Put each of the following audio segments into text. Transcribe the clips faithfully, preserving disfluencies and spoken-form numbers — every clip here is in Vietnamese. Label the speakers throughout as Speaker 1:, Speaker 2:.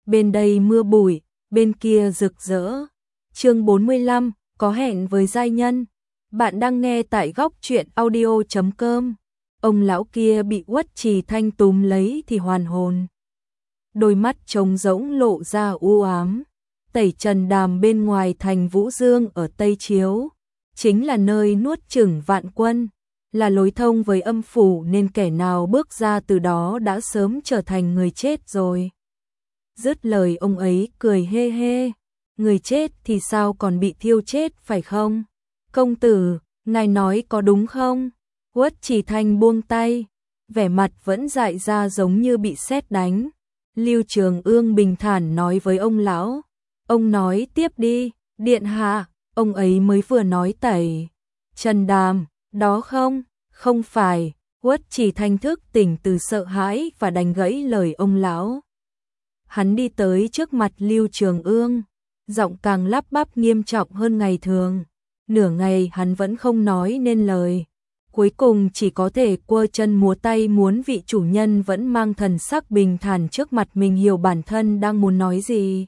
Speaker 1: bên đây mưa bụi, bên kia rực rỡ. Chương bốn mươi lăm, có hẹn với giai nhân. Bạn đang nghe tại góc truyện audio chấm com. Ông lão kia bị Uất Trì Thanh túm lấy thì hoàn hồn. Đôi mắt trống rỗng lộ ra u ám. Tẩy Trần Đàm bên ngoài thành Vũ Dương ở Tây Chiếu, chính là nơi nuốt chửng vạn quân, là lối thông với âm phủ, nên kẻ nào bước ra từ đó đã sớm trở thành người chết rồi. Dứt lời ông ấy cười hê hê, người chết thì sao còn bị thiêu chết phải không? Công tử, ngài nói có đúng không? Uất Trì Thanh buông tay, vẻ mặt vẫn dại ra giống như bị sét đánh. Lưu Trường Ương bình thản nói với ông lão, ông nói tiếp đi, điện hạ. Ông ấy mới vừa nói Tẩy Trần Đàm, đó không, không phải. Uất Trì Thanh thức tỉnh từ sợ hãi và đánh gãy lời ông lão. Hắn đi tới trước mặt Lưu Trường Ương, giọng càng lắp bắp nghiêm trọng hơn ngày thường. Nửa ngày hắn vẫn không nói nên lời, cuối cùng chỉ có thể quơ chân múa tay muốn vị chủ nhân vẫn mang thần sắc bình thản trước mặt mình hiểu bản thân đang muốn nói gì.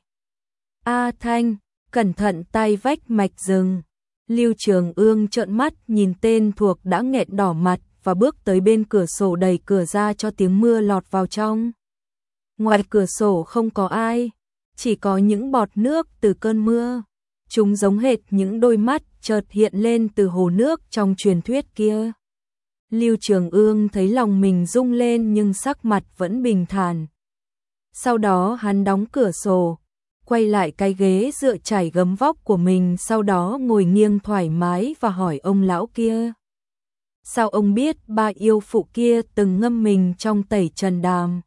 Speaker 1: A Thanh, cẩn thận tay vách mạch rừng. Lưu Trường Ương trợn mắt nhìn tên thuộc đã nghẹn đỏ mặt và bước tới bên cửa sổ, đẩy cửa ra cho tiếng mưa lọt vào trong. Ngoài cửa sổ không có ai, chỉ có những bọt nước từ cơn mưa. Chúng giống hệt những đôi mắt chợt hiện lên từ hồ nước trong truyền thuyết kia. Lưu Trường Ương thấy lòng mình rung lên nhưng sắc mặt vẫn bình thản. Sau đó hắn đóng cửa sổ, quay lại cái ghế dựa trải gấm vóc của mình, sau đó ngồi nghiêng thoải mái và hỏi ông lão kia. Sao ông biết ba yêu phụ kia từng ngâm mình trong Tẩy Trần Đàm?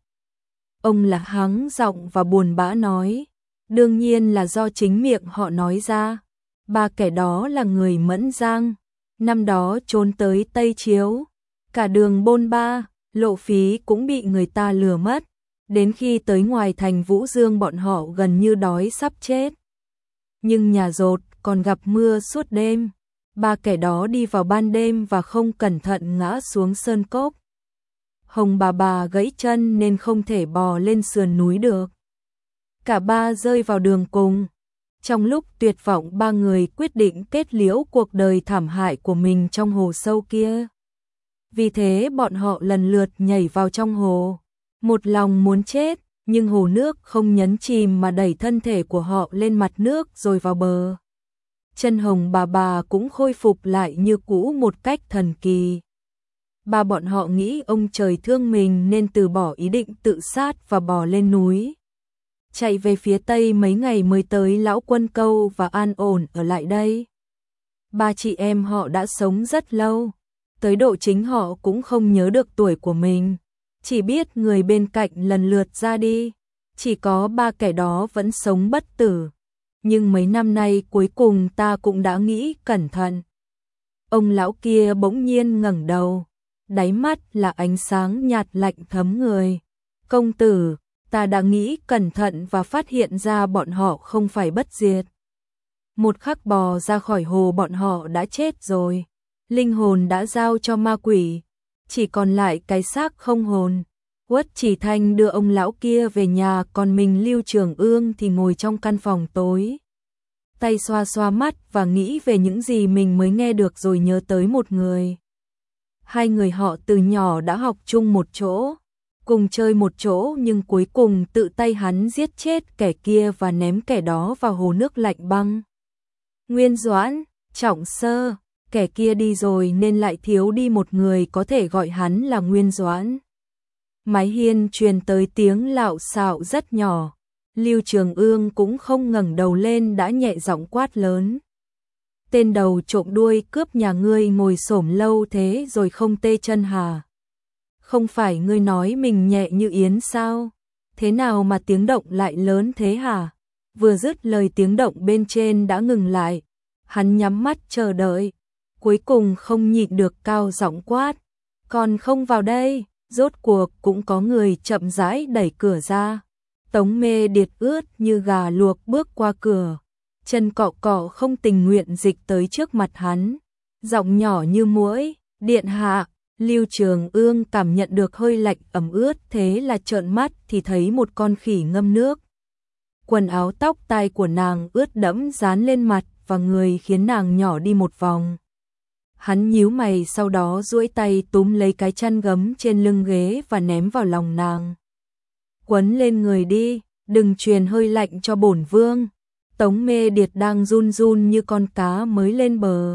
Speaker 1: Ông là hắng giọng và buồn bã nói, đương nhiên là do chính miệng họ nói ra. Ba kẻ đó là người Mẫn Giang, năm đó trốn tới Tây Chiếu, cả đường bôn ba, lộ phí cũng bị người ta lừa mất. Đến khi tới ngoài thành Vũ Dương bọn họ gần như đói sắp chết. Nhưng nhà dột còn gặp mưa suốt đêm. Ba kẻ đó đi vào ban đêm và không cẩn thận ngã xuống sơn cốc. Hồng bà bà gãy chân nên không thể bò lên sườn núi được. Cả ba rơi vào đường cùng. Trong lúc tuyệt vọng, ba người quyết định kết liễu cuộc đời thảm hại của mình trong hồ sâu kia. Vì thế bọn họ lần lượt nhảy vào trong hồ. Một lòng muốn chết, nhưng hồ nước không nhấn chìm mà đẩy thân thể của họ lên mặt nước rồi vào bờ. Chân Hồng bà bà cũng khôi phục lại như cũ một cách thần kỳ. Ba bọn họ nghĩ ông trời thương mình nên từ bỏ ý định tự sát và bò lên núi. Chạy về phía tây mấy ngày mới tới Lão Quân Câu và an ổn ở lại đây. Ba chị em họ đã sống rất lâu, tới độ chính họ cũng không nhớ được tuổi của mình. Chỉ biết người bên cạnh lần lượt ra đi, chỉ có ba kẻ đó vẫn sống bất tử. Nhưng mấy năm nay cuối cùng ta cũng đã nghĩ cẩn thận. Ông lão kia bỗng nhiên ngẩng đầu, đáy mắt là ánh sáng nhạt lạnh thấm người. Công tử, ta đã nghĩ cẩn thận và phát hiện ra bọn họ không phải bất diệt. Một khắc bò ra khỏi hồ bọn họ đã chết rồi. Linh hồn đã giao cho ma quỷ, chỉ còn lại cái xác không hồn. Uất Trì Thanh đưa ông lão kia về nhà, còn mình Lưu Trường Ương thì ngồi trong căn phòng tối. Tay xoa xoa mắt và nghĩ về những gì mình mới nghe được, rồi nhớ tới một người. Hai người họ từ nhỏ đã học chung một chỗ, cùng chơi một chỗ, nhưng cuối cùng tự tay hắn giết chết kẻ kia và ném kẻ đó vào hồ nước lạnh băng. Nguyên Doãn, Trọng Sơ, kẻ kia đi rồi nên lại thiếu đi một người có thể gọi hắn là Nguyên Doãn. Mái hiên truyền tới tiếng lạo xạo rất nhỏ. Lưu Trường Ương cũng không ngẩng đầu lên đã nhẹ giọng quát lớn. Tên đầu trộm đuôi cướp nhà ngươi ngồi xổm lâu thế rồi không tê chân hả? Không phải ngươi nói mình nhẹ như yến sao? Thế nào mà tiếng động lại lớn thế hả? Vừa dứt lời tiếng động bên trên đã ngừng lại. Hắn nhắm mắt chờ đợi, cuối cùng không nhịn được cao giọng quát. Còn không vào đây. Rốt cuộc cũng có người chậm rãi đẩy cửa ra. Tống Mê Điệt ướt như gà luộc bước qua cửa, chân cọ cọ không tình nguyện dịch tới trước mặt hắn, giọng nhỏ như muỗi, điện hạ. Lưu Trường Ương cảm nhận được hơi lạnh ẩm ướt, thế là trợn mắt thì thấy một con khỉ ngâm nước quần áo tóc tai của nàng ướt đẫm dán lên mặt và người khiến nàng nhỏ đi một vòng. Hắn nhíu mày sau đó duỗi tay túm lấy cái chăn gấm trên lưng ghế và ném vào lòng nàng. Quấn lên người đi, đừng truyền hơi lạnh cho bổn vương. Tống Mê Điệt đang run run như con cá mới lên bờ.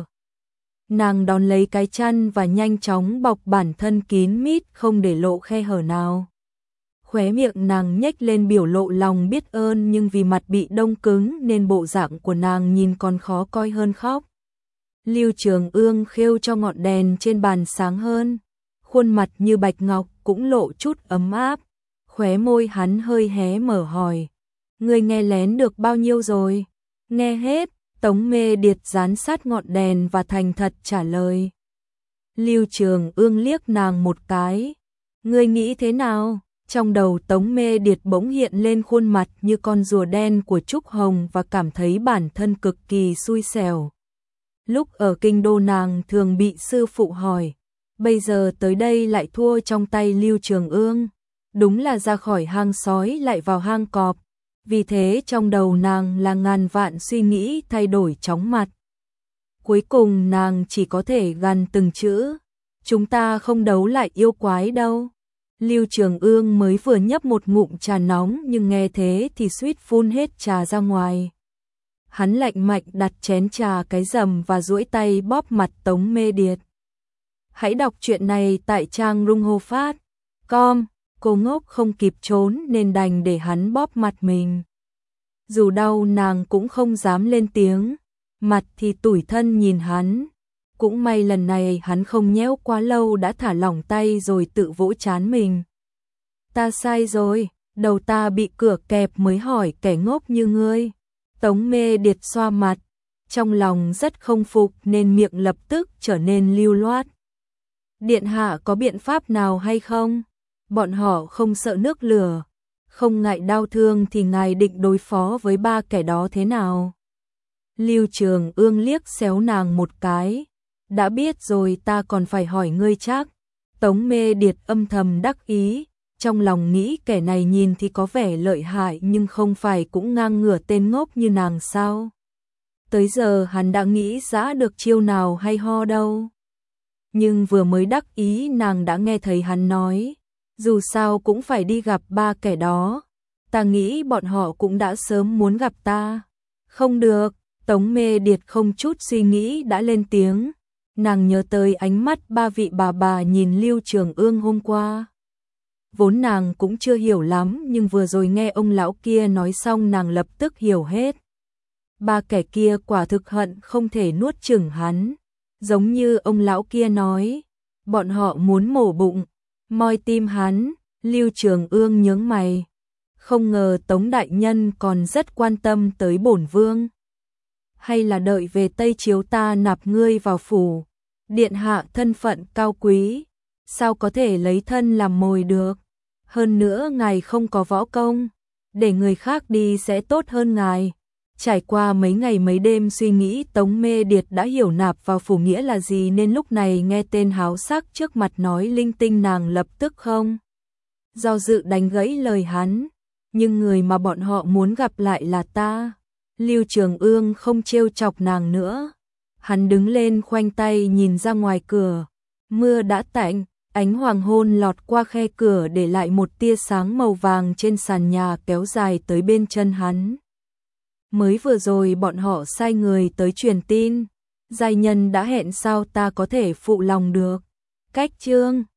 Speaker 1: Nàng đón lấy cái chăn và nhanh chóng bọc bản thân kín mít không để lộ khe hở nào. Khóe miệng nàng nhếch lên biểu lộ lòng biết ơn, nhưng vì mặt bị đông cứng nên bộ dạng của nàng nhìn còn khó coi hơn khóc. Lưu Trường Ương khêu cho ngọn đèn trên bàn sáng hơn, khuôn mặt như bạch ngọc cũng lộ chút ấm áp, khóe môi hắn hơi hé mở hỏi: "Ngươi nghe lén được bao nhiêu rồi?" "Nghe hết." Tống Mê Điệt dán sát ngọn đèn và thành thật trả lời. Lưu Trường Ương liếc nàng một cái: "Ngươi nghĩ thế nào?" Trong đầu Tống Mê Điệt bỗng hiện lên khuôn mặt như con rùa đen của Trúc Hồng và cảm thấy bản thân cực kỳ xui xẻo. Lúc ở kinh đô nàng thường bị sư phụ hỏi, bây giờ tới đây lại thua trong tay Lưu Trường Ương. Đúng là ra khỏi hang sói lại vào hang cọp. Vì thế trong đầu nàng là ngàn vạn suy nghĩ thay đổi chóng mặt. Cuối cùng nàng chỉ có thể gằn từng chữ: "Chúng ta không đấu lại yêu quái đâu." Lưu Trường Ương mới vừa nhấp một ngụm trà nóng nhưng nghe thế thì suýt phun hết trà ra ngoài. Hắn lạnh mạnh đặt chén trà cái rầm và duỗi tay bóp mặt Tống Mê Điệt. Hãy đọc truyện này tại trang rung hô phát chấm com. Cô ngốc không kịp trốn nên đành để hắn bóp mặt mình. Dù đau nàng cũng không dám lên tiếng, mặt thì tủi thân nhìn hắn. Cũng may lần này hắn không nhéo quá lâu đã thả lỏng tay rồi tự vỗ trán mình. "Ta sai rồi, đầu ta bị cửa kẹp mới hỏi kẻ ngốc như ngươi." Tống Mê Điệt xoa mặt, trong lòng rất không phục nên miệng lập tức trở nên lưu loát. "Điện hạ có biện pháp nào hay không? Bọn họ không sợ nước lửa, không ngại đau thương thì ngài định đối phó với ba kẻ đó thế nào?" Lưu Trường Ương liếc xéo nàng một cái. "Đã biết rồi, ta còn phải hỏi ngươi chắc." Tống Mê Điệt âm thầm đắc ý, trong lòng nghĩ kẻ này nhìn thì có vẻ lợi hại nhưng không phải cũng ngang ngửa tên ngốc như nàng sao? Tới giờ hắn đã nghĩ ra được chiêu nào hay ho đâu. Nhưng vừa mới đắc ý nàng đã nghe thấy hắn nói: "Dù sao cũng phải đi gặp ba kẻ đó. Ta nghĩ bọn họ cũng đã sớm muốn gặp ta." "Không được." Tống Mê Điệt không chút suy nghĩ đã lên tiếng. Nàng nhớ tới ánh mắt ba vị bà bà nhìn Lưu Trường Ương hôm qua. Vốn nàng cũng chưa hiểu lắm nhưng vừa rồi nghe ông lão kia nói xong nàng lập tức hiểu hết. Ba kẻ kia quả thực hận không thể nuốt chửng hắn. Giống như ông lão kia nói, bọn họ muốn mổ bụng, moi tim hắn. Lưu Trường Ương nhướng mày. Không ngờ Tống đại nhân còn rất quan tâm tới bổn vương. Hay là đợi về Tây Chiếu ta nạp ngươi vào phủ? Điện hạ thân phận cao quý, sao có thể lấy thân làm mồi được? Hơn nữa ngài không có võ công, để người khác đi sẽ tốt hơn ngài. Trải qua mấy ngày mấy đêm suy nghĩ, Tống Mê Điệt đã hiểu nạp vào phủ nghĩa là gì, nên lúc này nghe tên háo sắc trước mặt nói linh tinh nàng lập tức không do dự đánh gãy lời hắn. Nhưng người mà bọn họ muốn gặp lại là ta. Lưu Trường Ương không trêu chọc nàng nữa. Hắn đứng lên khoanh tay nhìn ra ngoài cửa. Mưa đã tạnh, ánh hoàng hôn lọt qua khe cửa để lại một tia sáng màu vàng trên sàn nhà kéo dài tới bên chân hắn. Mới vừa rồi bọn họ sai người tới truyền tin. Giai nhân đã hẹn, sao ta có thể phụ lòng được? Cách chương